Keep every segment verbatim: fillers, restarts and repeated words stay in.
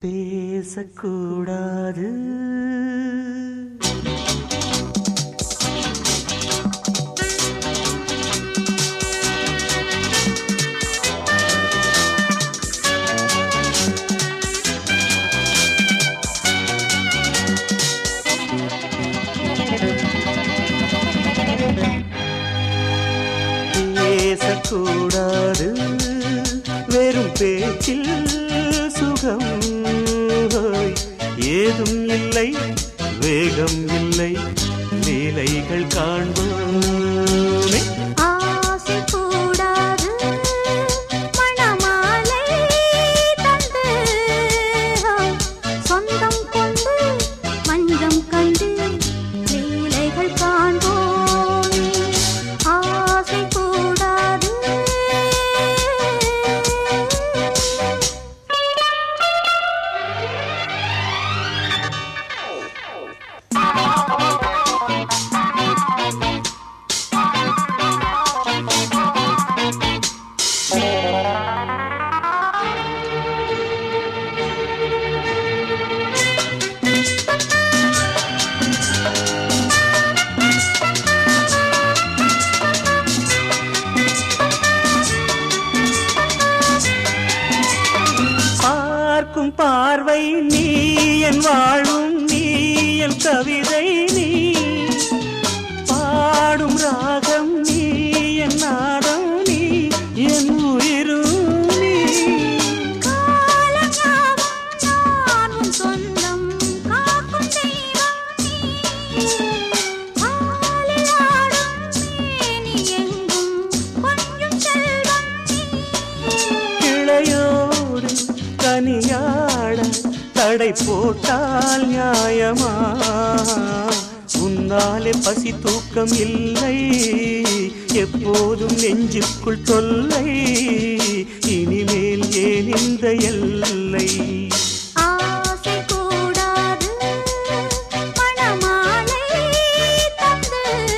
பேசக்கூடாது பேசக்கூடாது வெறும் பேச்சில் சுகம் ஏதும் இல்லை வேகம் இல்லை லீலைகள் காண்போமே ஆசை கூடாது மணமாலை தந்து சொந்தம் கொண்டு மஞ்சம் கண்டு லீலைகள் காண்போமே ஆசை கூடாது பார்க்கும் பார்வை நீ என் வாழும் நீ என் கவிதை நீ பாடும் ராகம் நீ என் நாதம் நீ என் உயிரும் நீ காலங்காவும் சொந்தம் காக்கும் தெய்வம் நீ காலில் ஆடும் மேனி எங்கும் கொஞ்சம் செல்வம் நீ கிளையோடு கனியாட தடை போட்டால் நியாயமா உன்னாலே பசி தூக்கம் இல்லை எப்போதும் நெஞ்சுக்குள் தொல்லை இனிமேல் ஏன் இந்த எல்லை ஆசை கூடாது மணமாலை தந்து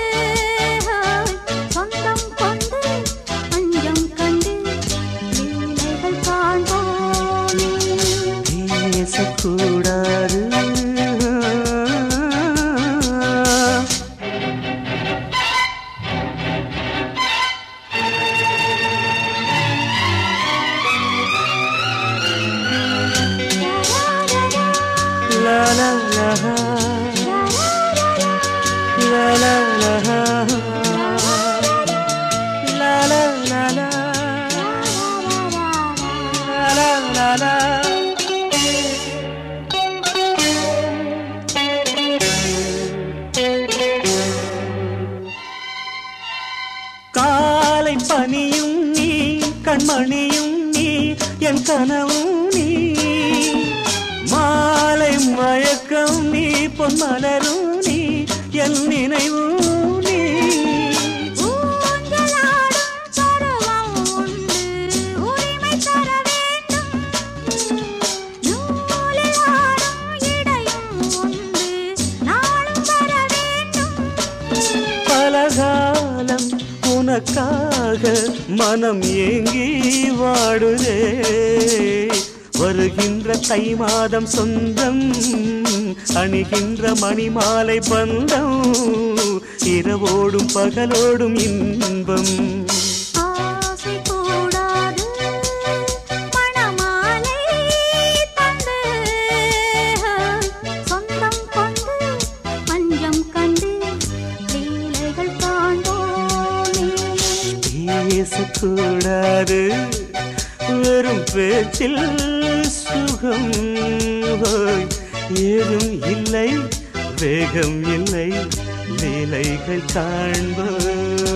சொந்தம் கொண்டு அஞ்சம் கண்டு லீலைகள் காண்போமே பேசக்கூடாது La la la la la la la la la la la la la காலை பனியும் நீ கண்மணியும் நீ என் கனவும் நீ மாலை மயக்கம் நீ பொன்மலரும் நீ என் நினைவும் நீ ஊஞ்சலாடும் பருவம் உண்டு உரிமை தர வேண்டும் நூலில் ஆடும் இடையும் உண்டு நாளும் வர வேண்டும் பலகாலம் உனக்காக மனம் ஏங்கி வாடுதே வருகின்ற தை மாதம் சொந்தம் அணிகின்ற மணிமாலை பந்தம் இரவோடும் பகலோடும் இன்பம் ஆசை கூடாது மணமாலை தந்து சொந்தம் கொண்டு மஞ்சம் கண்டு லீலைகள் காண்போமே பேசக்கூடாது வெறும் பேச்சில் சுகம் ஏதும் இல்லை வேகம் இல்லை லீலைகள் காண்போம்